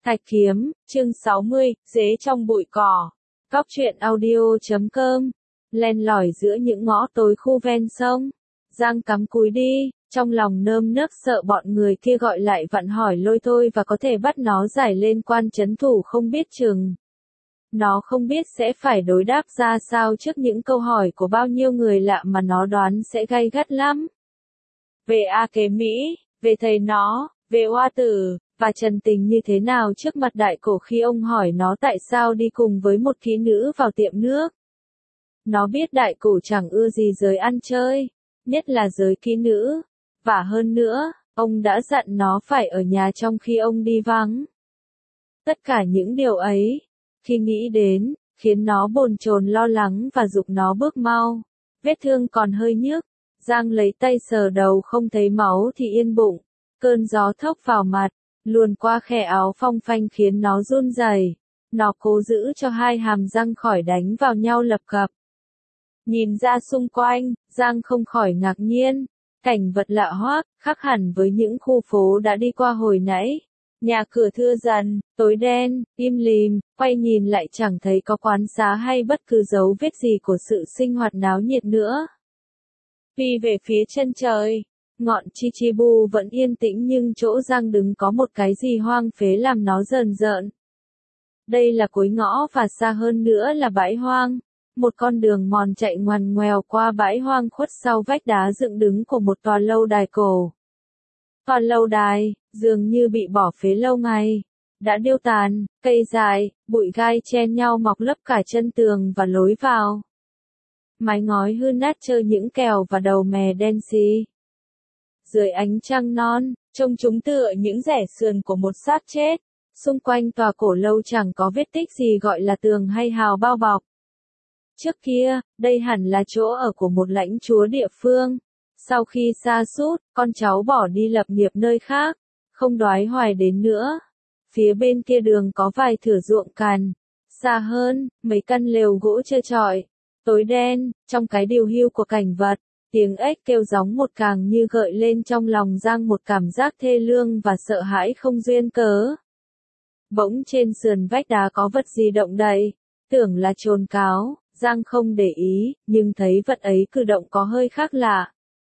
Thạch Kiếm, chương 60, dế trong bụi cỏ. Góc truyện audio.com. Len lỏi giữa những ngõ tối khu ven sông. Giang cắm cúi đi, trong lòng nơm nớp sợ bọn người kia gọi lại vặn hỏi lôi thôi và có thể bắt nó giải lên quan trấn thủ không biết chừng. Nó không biết sẽ phải đối đáp ra sao trước những câu hỏi của bao nhiêu người lạ mà nó đoán sẽ gay gắt lắm. Về A Kế Mỹ, về thầy nó, về Hoa Tử, và Trần Tình như thế nào trước mặt đại cổ khi ông hỏi nó tại sao đi cùng với một kỹ nữ vào tiệm nước. Nó biết đại cổ chẳng ưa gì giới ăn chơi, nhất là giới kỹ nữ, và hơn nữa, ông đã dặn nó phải ở nhà trong khi ông đi vắng. Tất cả những điều ấy, khi nghĩ đến, khiến nó bồn chồn lo lắng và giục nó bước mau. Vết thương còn hơi nhức, Giang lấy tay sờ đầu không thấy máu thì yên bụng. Cơn gió thốc vào mặt, luồn qua khe áo phong phanh khiến nó run rẩy. Nó cố giữ cho hai hàm răng khỏi đánh vào nhau lập cập. Nhìn ra xung quanh, Giang không khỏi ngạc nhiên. Cảnh vật lạ hoắc, khác hẳn với những khu phố đã đi qua hồi nãy. Nhà cửa thưa dần, tối đen, im lìm, quay nhìn lại chẳng thấy có quán xá hay bất cứ dấu vết gì của sự sinh hoạt náo nhiệt nữa. Vì về phía chân trời, ngọn Chichibu vẫn yên tĩnh nhưng chỗ Giang đứng có một cái gì hoang phế làm nó rờn rợn. Đây là cuối ngõ và xa hơn nữa là bãi hoang. Một con đường mòn chạy ngoằn ngoèo qua bãi hoang khuất sau vách đá dựng đứng của một tòa lâu đài cổ. Tòa lâu đài, dường như bị bỏ phế lâu ngày, đã điêu tàn, cây dài, bụi gai chen nhau mọc lấp cả chân tường và lối vào. Mái ngói hư nát trơ những kèo và đầu mè đen xì. Dưới ánh trăng non, trông chúng tựa những rẻ sườn của một xác chết. Xung quanh tòa cổ lâu chẳng có vết tích gì gọi là tường hay hào bao bọc. Trước kia, đây hẳn là chỗ ở của một lãnh chúa địa phương. Sau khi sa sút, con cháu bỏ đi lập nghiệp nơi khác, không đoái hoài đến nữa. Phía bên kia đường có vài thửa ruộng cằn. Xa hơn, mấy căn lều gỗ trơ trọi. Tối đen, trong cái điều hưu của cảnh vật, tiếng ếch kêu gióng một càng như gợi lên trong lòng Giang một cảm giác thê lương và sợ hãi không duyên cớ. Bỗng trên sườn vách đá có vật gì động đậy, tưởng là chồn cáo, Giang không để ý, nhưng thấy vật ấy cử động có hơi khác lạ.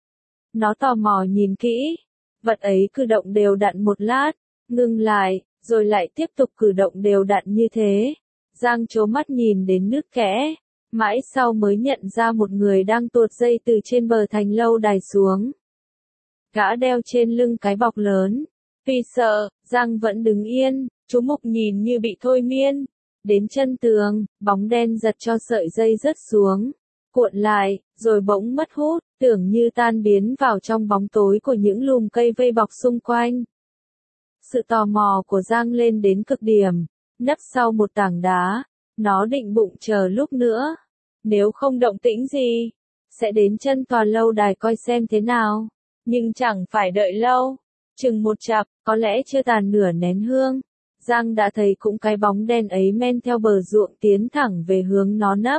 Nó tò mò nhìn kỹ, vật ấy cử động đều đặn một lát, ngừng lại, rồi lại tiếp tục cử động đều đặn như thế. Giang trố mắt nhìn đến nước kẽ, mãi sau mới nhận ra một người đang tuột dây từ trên bờ thành lâu đài xuống. Gã đeo trên lưng cái bọc lớn. Vì sợ, Giang vẫn đứng yên, chú mục nhìn như bị thôi miên. Đến chân tường, bóng đen giật cho sợi dây rớt xuống, cuộn lại, rồi bỗng mất hút, tưởng như tan biến vào trong bóng tối của những lùm cây vây bọc xung quanh. Sự tò mò của Giang lên đến cực điểm, nấp sau một tảng đá, nó định bụng chờ lúc nữa. Nếu không động tĩnh gì, sẽ đến chân tòa lâu đài coi xem thế nào. Nhưng chẳng phải đợi lâu, chừng một chặp, có lẽ chưa tàn nửa nén hương. Giang đã thấy cũng cái bóng đen ấy men theo bờ ruộng tiến thẳng về hướng nó nấp.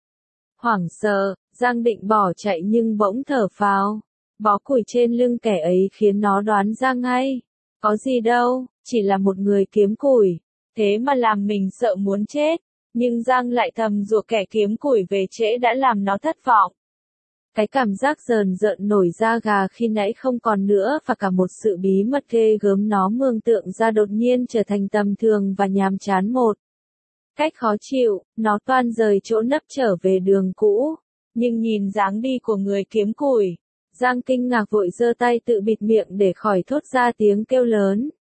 Hoảng sợ, Giang định bỏ chạy nhưng bỗng thở phào. Bó củi trên lưng kẻ ấy khiến nó đoán ra ngay. Có gì đâu, chỉ là một người kiếm củi. Thế mà làm mình sợ muốn chết. Nhưng Giang lại thầm rủa kẻ kiếm củi về trễ đã làm nó thất vọng. Cái cảm giác rờn rợn nổi da gà khi nãy không còn nữa và cả một sự bí mật ghê gớm nó mường tượng ra đột nhiên trở thành tầm thường và nhàm chán một cách khó chịu, nó toan rời chỗ nấp trở về đường cũ. Nhưng nhìn dáng đi của người kiếm củi, Giang kinh ngạc vội giơ tay tự bịt miệng để khỏi thốt ra tiếng kêu lớn.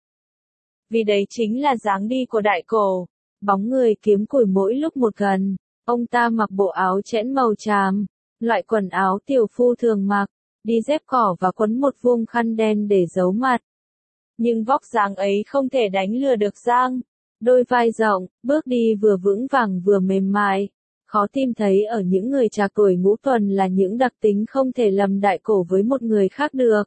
Vì đấy chính là dáng đi của đại cổ. Bóng người kiếm củi mỗi lúc một gần, ông ta mặc bộ áo chẽn màu tràm, loại quần áo tiểu phu thường mặc, đi dép cỏ và quấn một vuông khăn đen để giấu mặt. Nhưng vóc dáng ấy không thể đánh lừa được Giang. Đôi vai rộng, bước đi vừa vững vàng vừa mềm mại, khó tìm thấy ở những người trạc tuổi ngũ tuần là những đặc tính không thể lầm đại cổ với một người khác được.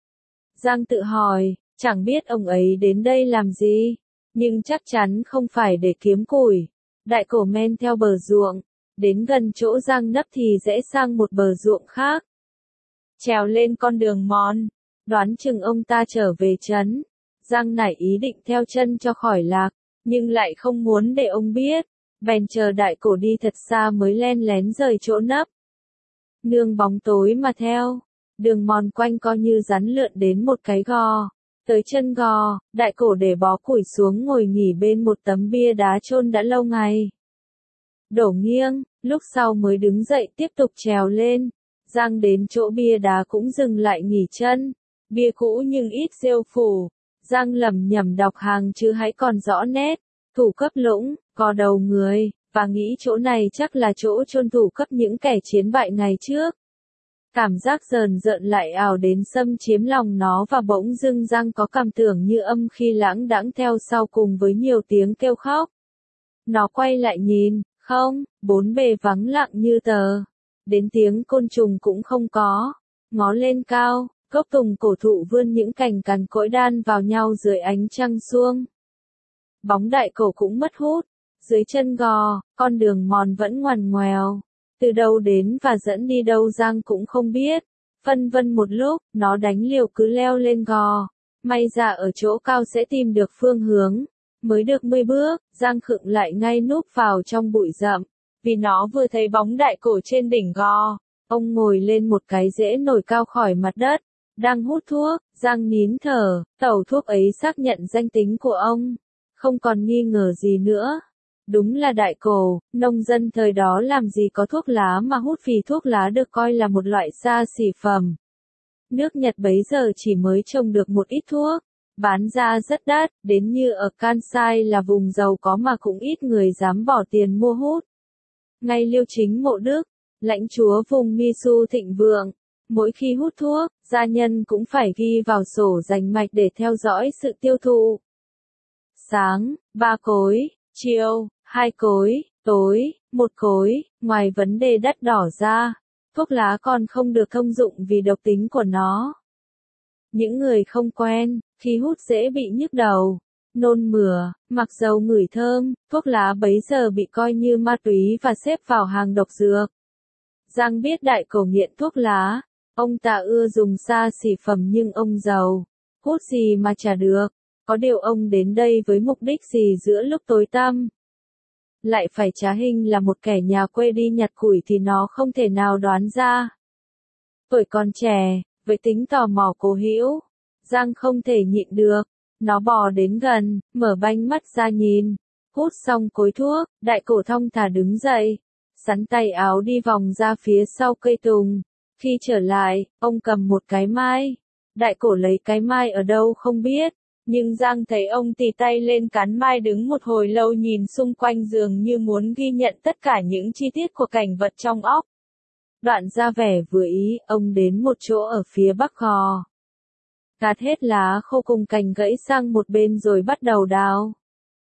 Giang tự hỏi, chẳng biết ông ấy đến đây làm gì, nhưng chắc chắn không phải để kiếm củi. Đại cổ men theo bờ ruộng, đến gần chỗ Giang nấp thì rẽ sang một bờ ruộng khác. Trèo lên con đường mòn, đoán chừng ông ta trở về trấn. Giang nảy ý định theo chân cho khỏi lạc, nhưng lại không muốn để ông biết, bèn chờ đại cổ đi thật xa mới len lén rời chỗ nấp. Nương bóng tối mà theo, đường mòn quanh co như rắn lượn đến một cái gò. Tới chân gò, đại cổ để bó củi xuống ngồi nghỉ bên một tấm bia đá chôn đã lâu ngày. Đổ nghiêng, lúc sau mới đứng dậy tiếp tục trèo lên. Giang đến chỗ bia đá cũng dừng lại nghỉ chân. Bia cũ nhưng ít rêu phủ. Giang lẩm nhẩm đọc hàng chữ hãy còn rõ nét. Thủ cấp lũng, có đầu người, và nghĩ chỗ này chắc là chỗ chôn thủ cấp những kẻ chiến bại ngày trước. Cảm giác rờn rợn lại ảo đến xâm chiếm lòng nó và bỗng dưng Giang có cảm tưởng như âm khi lãng đãng theo sau cùng với nhiều tiếng kêu khóc. Nó quay lại nhìn, không, bốn bề vắng lặng như tờ. Đến tiếng côn trùng cũng không có. Ngó lên cao, gốc tùng cổ thụ vươn những cành cằn cỗi đan vào nhau dưới ánh trăng suông. Bóng đại cổ cũng mất hút. Dưới chân gò, con đường mòn vẫn ngoằn ngoèo. Từ đâu đến và dẫn đi đâu Giang cũng không biết. Phân vân một lúc, nó đánh liều cứ leo lên gò. May ra ở chỗ cao sẽ tìm được phương hướng. Mới được 10 bước, Giang khựng lại ngay núp vào trong bụi rậm. Vì nó vừa thấy bóng đại cổ trên đỉnh gò. Ông ngồi lên một cái rễ nổi cao khỏi mặt đất. Đang hút thuốc, Giang nín thở, tẩu thuốc ấy xác nhận danh tính của ông. Không còn nghi ngờ gì nữa. Đúng là đại cổ, nông dân thời đó làm gì có thuốc lá mà hút vì thuốc lá được coi là một loại xa xỉ phẩm. Nước Nhật bấy giờ chỉ mới trồng được một ít thuốc, bán ra rất đắt, đến như ở Kansai là vùng giàu có mà cũng ít người dám bỏ tiền mua hút. Ngay Liêu Chính Mộ Đức, lãnh chúa vùng Misu thịnh vượng, mỗi khi hút thuốc, gia nhân cũng phải ghi vào sổ rành mạch để theo dõi sự tiêu thụ. Sáng, 3 cối, chiều, 2 cối, tối, 1 cối, ngoài vấn đề đắt đỏ ra, thuốc lá còn không được thông dụng vì độc tính của nó. Những người không quen, khi hút dễ bị nhức đầu, nôn mửa, mặc dầu ngửi thơm, thuốc lá bấy giờ bị coi như ma túy và xếp vào hàng độc dược. Giang biết đại cổ nghiện thuốc lá, ông ta ưa dùng xa xỉ phẩm nhưng ông giàu, hút gì mà chả được. Có điều ông đến đây với mục đích gì giữa lúc tối tăm? Lại phải trá hình là một kẻ nhà quê đi nhặt củi thì nó không thể nào đoán ra. Tuổi còn trẻ, với tính tò mò cố hữu, Giang không thể nhịn được. Nó bò đến gần, mở banh mắt ra nhìn. Hút xong cối thuốc, đại cổ thong thả đứng dậy. Sắn tay áo đi vòng ra phía sau cây tùng. Khi trở lại, ông cầm một cái mai. Đại cổ lấy cái mai ở đâu không biết. Nhưng Giang thấy ông tì tay lên cán mai đứng một hồi lâu nhìn xung quanh dường như muốn ghi nhận tất cả những chi tiết của cảnh vật trong óc. Đoạn ra vẻ vừa ý, ông đến một chỗ ở phía bắc gò. Gạt hết lá khô cùng cành gãy sang một bên rồi bắt đầu đào.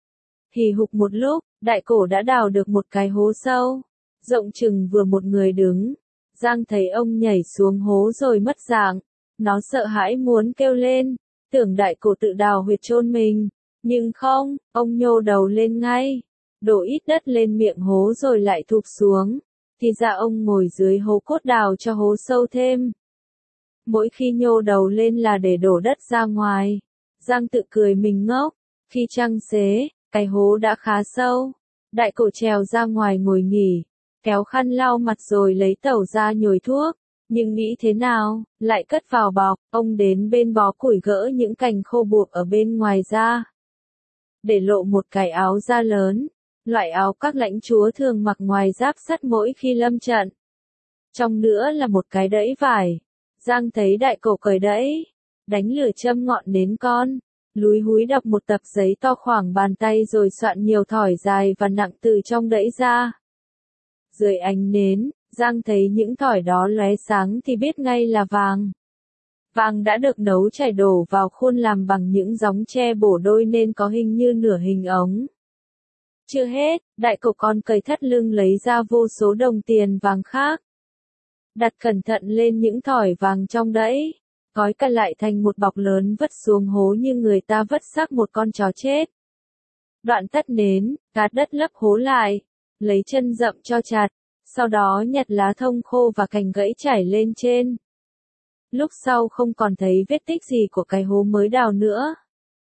Hì hục một lúc, đại cổ đã đào được một cái hố sâu, rộng chừng vừa một người đứng. Giang thấy ông nhảy xuống hố rồi mất dạng. Nó sợ hãi muốn kêu lên. Tưởng đại cổ tự đào huyệt chôn mình, nhưng không, ông nhô đầu lên ngay, đổ ít đất lên miệng hố rồi lại thụp xuống, thì ra ông ngồi dưới hố cốt đào cho hố sâu thêm. Mỗi khi nhô đầu lên là để đổ đất ra ngoài. Giang tự cười mình ngốc, khi trăng xế, cái hố đã khá sâu. Đại cổ trèo ra ngoài ngồi nghỉ, kéo khăn lau mặt rồi lấy tẩu ra nhồi thuốc. Nhưng nghĩ thế nào, lại cất vào bọc, ông đến bên bó củi gỡ những cành khô buộc ở bên ngoài ra. Để lộ một cái áo da lớn, loại áo các lãnh chúa thường mặc ngoài giáp sắt mỗi khi lâm trận. Trong nữa là một cái đẫy vải. Giang thấy đại cổ cởi đẫy, đánh lửa châm ngọn nến con, lúi húi đập một tập giấy to khoảng bàn tay rồi soạn nhiều thỏi dài và nặng từ trong đẫy ra. Dưới ánh nến, Giang thấy những thỏi đó lóe sáng thì biết ngay là vàng. Vàng đã được nấu chảy đổ vào khuôn làm bằng những gióng tre bổ đôi nên có hình như nửa hình ống. Chưa hết, đại cổ còn cởi thắt lưng lấy ra vô số đồng tiền vàng khác. Đặt cẩn thận lên những thỏi vàng trong đẫy, gói cả lại thành một bọc lớn vứt xuống hố như người ta vứt xác một con chó chết. Đoạn tắt nến, gạt đất lấp hố lại, lấy chân dậm cho chặt. Sau đó nhặt lá thông khô và cành gãy trải lên trên. Lúc sau không còn thấy vết tích gì của cái hố mới đào nữa.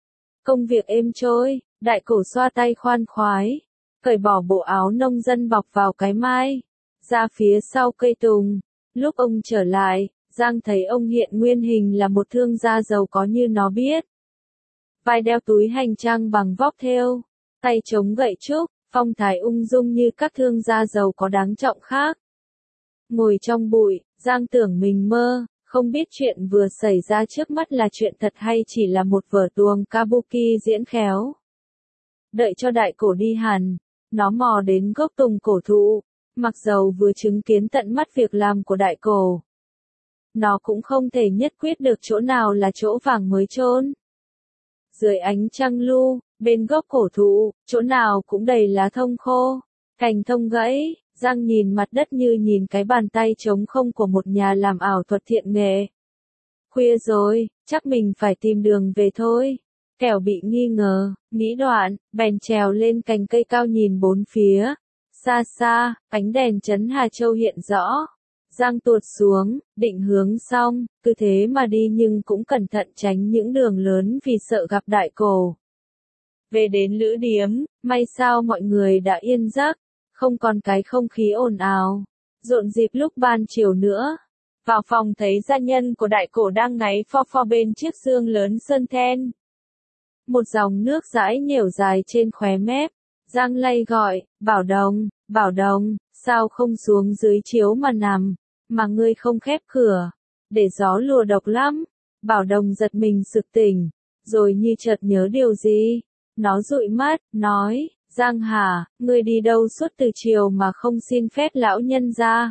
Công việc êm trôi, đại cổ xoa tay khoan khoái, cởi bỏ bộ áo nông dân bọc vào cái mai, ra phía sau cây tùng. Lúc ông trở lại, Giang thấy ông hiện nguyên hình là một thương gia giàu có như nó biết. Vai đeo túi hành trang bằng vóc thêu, tay chống gậy trúc, phong thái ung dung như các thương gia giàu có đáng trọng khác. Ngồi trong bụi, Giang tưởng mình mơ, không biết chuyện vừa xảy ra trước mắt là chuyện thật hay chỉ là một vở tuồng kabuki diễn khéo. Đợi cho đại cổ đi hẳn, nó mò đến gốc tùng cổ thụ, mặc dầu vừa chứng kiến tận mắt việc làm của đại cổ. Nó cũng không thể nhất quyết được chỗ nào là chỗ vàng mới chôn. Dưới ánh trăng lu, bên gốc cổ thụ, chỗ nào cũng đầy lá thông khô, cành thông gãy. Giang nhìn mặt đất như nhìn cái bàn tay trống không của một nhà làm ảo thuật thiện nghệ. Khuya rồi, chắc mình phải tìm đường về thôi. Kẻo bị nghi ngờ, nghĩ đoạn, bèn trèo lên cành cây cao nhìn bốn phía. Xa xa, ánh đèn trấn Hà Châu hiện rõ. Giang tuột xuống, định hướng xong, cứ thế mà đi nhưng cũng cẩn thận tránh những đường lớn vì sợ gặp đại cổ. Về đến lữ điếm, may sao mọi người đã yên giấc. Không còn cái không khí ồn ào, rộn rịp lúc ban chiều nữa. Vào phòng thấy gia nhân của đại cổ đang ngáy pho pho bên chiếc giường lớn sơn then. Một dòng nước dãi nhểu dài trên khóe mép. Giang lay gọi, Bảo Đồng, sao không xuống dưới chiếu mà nằm, mà ngươi không khép cửa, để gió lùa độc lắm. Bảo Đồng giật mình sực tỉnh, rồi như chợt nhớ điều gì. Nó dụi mắt, nói, Giang hả, ngươi đi đâu suốt từ chiều mà không xin phép lão nhân ra?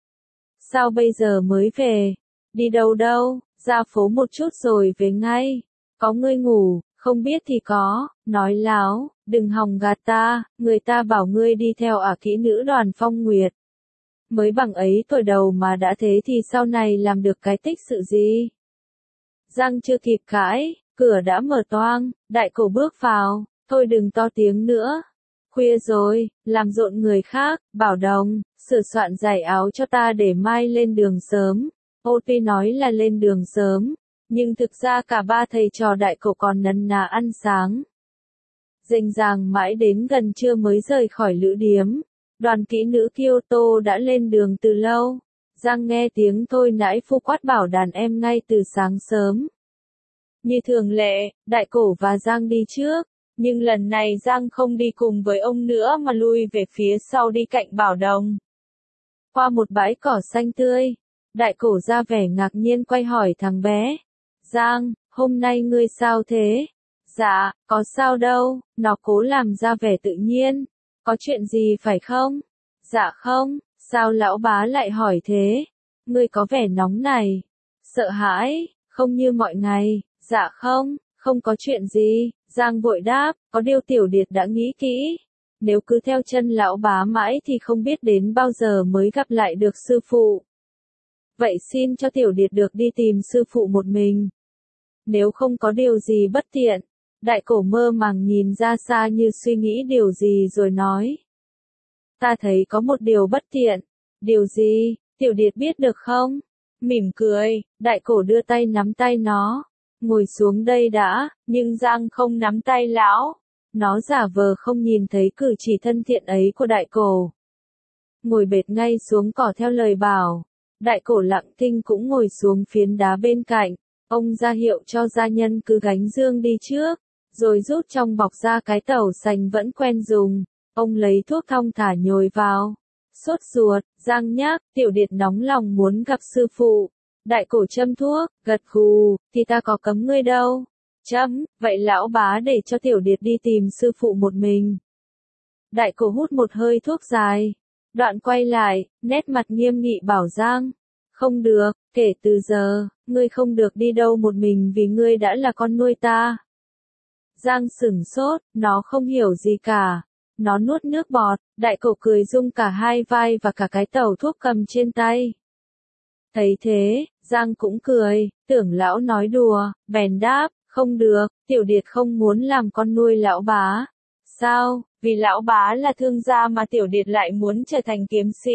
Sao bây giờ mới về? Đi đâu đâu, ra phố một chút rồi về ngay. Có ngươi ngủ, không biết thì có, nói láo, đừng hòng gạt ta, người ta bảo ngươi đi theo ả kỹ nữ Đoàn Phong Nguyệt. Mới bằng ấy tuổi đầu mà đã thế thì sau này làm được cái tích sự gì? Giang chưa kịp cãi, cửa đã mở toang, đại cổ bước vào, thôi đừng to tiếng nữa. Khuya rồi, làm rộn người khác, Bảo Đồng, sửa soạn giày áo cho ta để mai lên đường sớm. Ô tuy nói là lên đường sớm, nhưng thực ra cả ba thầy trò đại cổ còn nấn ná ăn sáng. Rành ràng mãi đến gần trưa mới rời khỏi lữ điếm. Đoàn kỹ nữ Kyoto đã lên đường từ lâu. Giang nghe tiếng thôi nãi phu quát bảo đàn em ngay từ sáng sớm. Như thường lệ, đại cổ và Giang đi trước. Nhưng lần này Giang không đi cùng với ông nữa mà lui về phía sau đi cạnh Bảo Đồng. Qua một bãi cỏ xanh tươi, đại cổ ra vẻ ngạc nhiên quay hỏi thằng bé. Giang, hôm nay ngươi sao thế? Dạ, có sao đâu, nó cố làm ra vẻ tự nhiên. Có chuyện gì phải không? Dạ không, sao lão bá lại hỏi thế? Ngươi có vẻ nóng này. Sợ hãi, không như mọi ngày. Dạ không, không có chuyện gì. Giang vội đáp, có điều Tiểu Điệt đã nghĩ kỹ. Nếu cứ theo chân lão bá mãi thì không biết đến bao giờ mới gặp lại được sư phụ. Vậy xin cho Tiểu Điệt được đi tìm sư phụ một mình. Nếu không có điều gì bất tiện, đại cổ mơ màng nhìn ra xa như suy nghĩ điều gì rồi nói. Ta thấy có một điều bất tiện. Điều gì, Tiểu Điệt biết được không? Mỉm cười, đại cổ đưa tay nắm tay nó. Ngồi xuống đây đã, nhưng Giang không nắm tay lão. Nó giả vờ không nhìn thấy cử chỉ thân thiện ấy của đại cổ. Ngồi bệt ngay xuống cỏ theo lời bảo. Đại cổ lặng thinh cũng ngồi xuống phiến đá bên cạnh. Ông ra hiệu cho gia nhân cứ gánh dương đi trước, rồi rút trong bọc ra cái tẩu sành vẫn quen dùng. Ông lấy thuốc thong thả nhồi vào. Sốt ruột, Giang nhắc, Tiểu Điệt nóng lòng muốn gặp sư phụ. Đại cổ châm thuốc, gật gù, thì ta có cấm ngươi đâu. Châm, vậy lão bá để cho Tiểu Điệt đi tìm sư phụ một mình. Đại cổ hút một hơi thuốc dài. Đoạn quay lại, nét mặt nghiêm nghị bảo Giang. Không được, kể từ giờ, ngươi không được đi đâu một mình vì ngươi đã là con nuôi ta. Giang sửng sốt, nó không hiểu gì cả. Nó nuốt nước bọt, đại cổ cười rung cả hai vai và cả cái tẩu thuốc cầm trên tay. Thấy thế, Giang cũng cười, tưởng lão nói đùa, bèn đáp, không được, Tiểu Điệt không muốn làm con nuôi lão bá. Sao, vì lão bá là thương gia mà Tiểu Điệt lại muốn trở thành kiếm sĩ?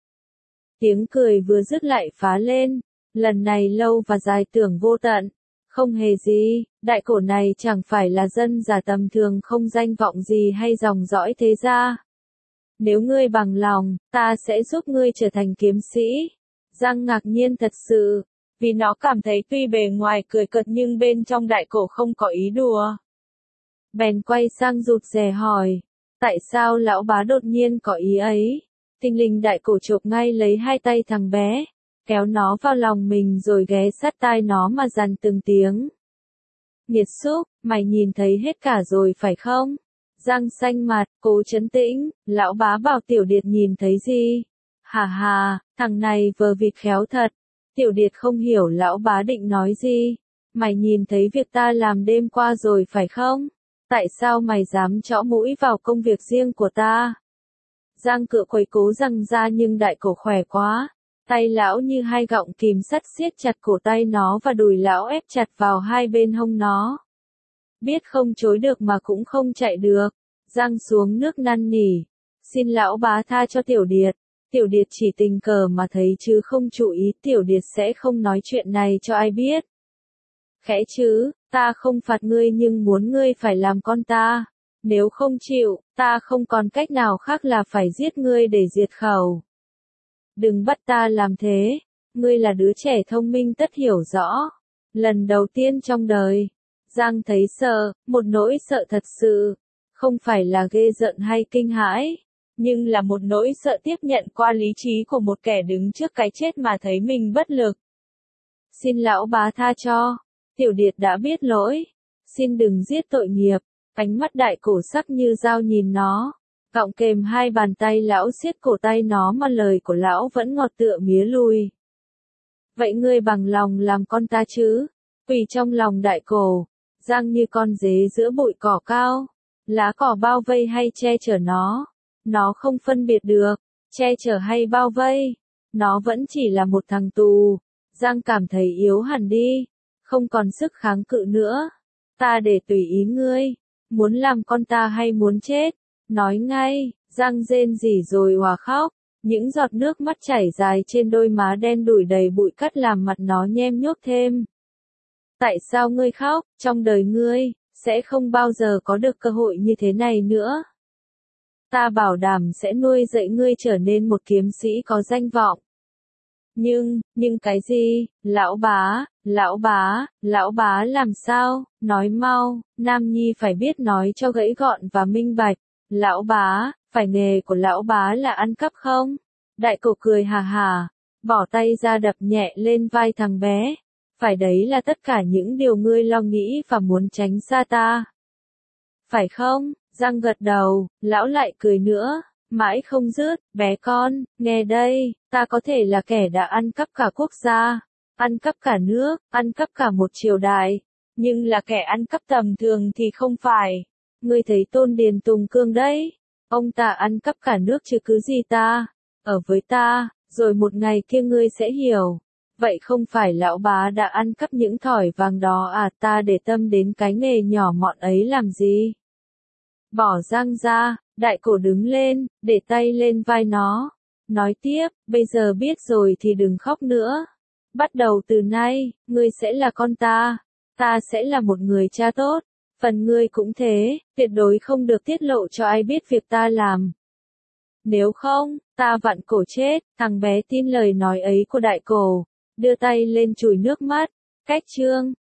Tiếng cười vừa dứt lại phá lên, lần này lâu và dài tưởng vô tận. Không hề gì, đại cổ này chẳng phải là dân giả tầm thường không danh vọng gì hay dòng dõi thế gia. Nếu ngươi bằng lòng, ta sẽ giúp ngươi trở thành kiếm sĩ. Giang ngạc nhiên thật sự, vì nó cảm thấy tuy bề ngoài cười cợt nhưng bên trong đại cổ không có ý đùa. Bèn quay sang rụt rè hỏi, tại sao lão bá đột nhiên có ý ấy? Tinh linh đại cổ chộp ngay lấy hai tay thằng bé, kéo nó vào lòng mình rồi ghé sát tai nó mà dằn từng tiếng. Nghiệt xúc, mày nhìn thấy hết cả rồi phải không? Giang xanh mặt, cố trấn tĩnh, lão bá bảo Tiểu Điệt nhìn thấy gì? Hà hà, thằng này vờ vịt khéo thật. Tiểu Điệt không hiểu lão bá định nói gì. Mày nhìn thấy việc ta làm đêm qua rồi phải không? Tại sao mày dám chõ mũi vào công việc riêng của ta? Giang cựa quấy cố răng ra nhưng đại cổ khỏe quá. Tay lão như hai gọng kìm sắt siết chặt cổ tay nó và đùi lão ép chặt vào hai bên hông nó. Biết không chối được mà cũng không chạy được. Giang xuống nước năn nỉ. Xin lão bá tha cho Tiểu Điệt. Tiểu Điệt chỉ tình cờ mà thấy chứ không chú ý. Tiểu Điệt sẽ không nói chuyện này cho ai biết. Khẽ chứ, ta không phạt ngươi nhưng muốn ngươi phải làm con ta. Nếu không chịu, ta không còn cách nào khác là phải giết ngươi để diệt khẩu. Đừng bắt ta làm thế. Ngươi là đứa trẻ thông minh tất hiểu rõ. Lần đầu tiên trong đời, Giang thấy sợ, một nỗi sợ thật sự. Không phải là ghê rợn hay kinh hãi, nhưng là một nỗi sợ tiếp nhận qua lý trí của một kẻ đứng trước cái chết mà thấy mình bất lực. Xin lão bá tha cho. Tiểu Điệt đã biết lỗi. Xin đừng giết tội nghiệp. Ánh mắt đại cổ sắc như dao nhìn nó. Gọng kềm hai bàn tay lão siết cổ tay nó mà lời của lão vẫn ngọt tựa mía lùi. Vậy ngươi bằng lòng làm con ta chứ? Quỳ trong lòng đại cổ. Giang như con dế giữa bụi cỏ cao. Lá cỏ bao vây hay che chở nó. Nó không phân biệt được. Che chở hay bao vây. Nó vẫn chỉ là một thằng tù. Giang cảm thấy yếu hẳn đi. Không còn sức kháng cự nữa. Ta để tùy ý ngươi. Muốn làm con ta hay muốn chết? Nói ngay. Giang rên rỉ rồi òa khóc. Những giọt nước mắt chảy dài trên đôi má đen đủi đầy bụi cát làm mặt nó nhem nhuốc thêm. Tại sao ngươi khóc? Trong đời ngươi sẽ không bao giờ có được cơ hội như thế này nữa. Ta bảo đảm sẽ nuôi dạy ngươi trở nên một kiếm sĩ có danh vọng. Nhưng cái gì? Lão bá làm sao? Nói mau, Nam Nhi phải biết nói cho gãy gọn và minh bạch. Lão bá, phải nghề của lão bá là ăn cắp không? Đại cổ cười hà hà, bỏ tay ra đập nhẹ lên vai thằng bé. Phải đấy là tất cả những điều ngươi lo nghĩ và muốn tránh xa ta. Phải không? Giang gật đầu, lão lại cười nữa, mãi không dứt, bé con, nghe đây, ta có thể là kẻ đã ăn cắp cả quốc gia, ăn cắp cả nước, ăn cắp cả một triều đại, nhưng là kẻ ăn cắp tầm thường thì không phải. Ngươi thấy Tôn Điền Tùng Cương đấy, ông ta ăn cắp cả nước chứ cứ gì ta, ở với ta, rồi một ngày kia ngươi sẽ hiểu. Vậy không phải lão bá đã ăn cắp những thỏi vàng đó à? Ta để tâm đến cái nghề nhỏ mọn ấy làm gì? Bỏ Giang ra, đại cổ đứng lên, để tay lên vai nó. Nói tiếp, bây giờ biết rồi thì đừng khóc nữa. Bắt đầu từ nay, ngươi sẽ là con ta. Ta sẽ là một người cha tốt. Phần ngươi cũng thế, tuyệt đối không được tiết lộ cho ai biết việc ta làm. Nếu không, ta vặn cổ chết. Thằng bé tin lời nói ấy của đại cổ. Đưa tay lên chùi nước mắt. Cách chương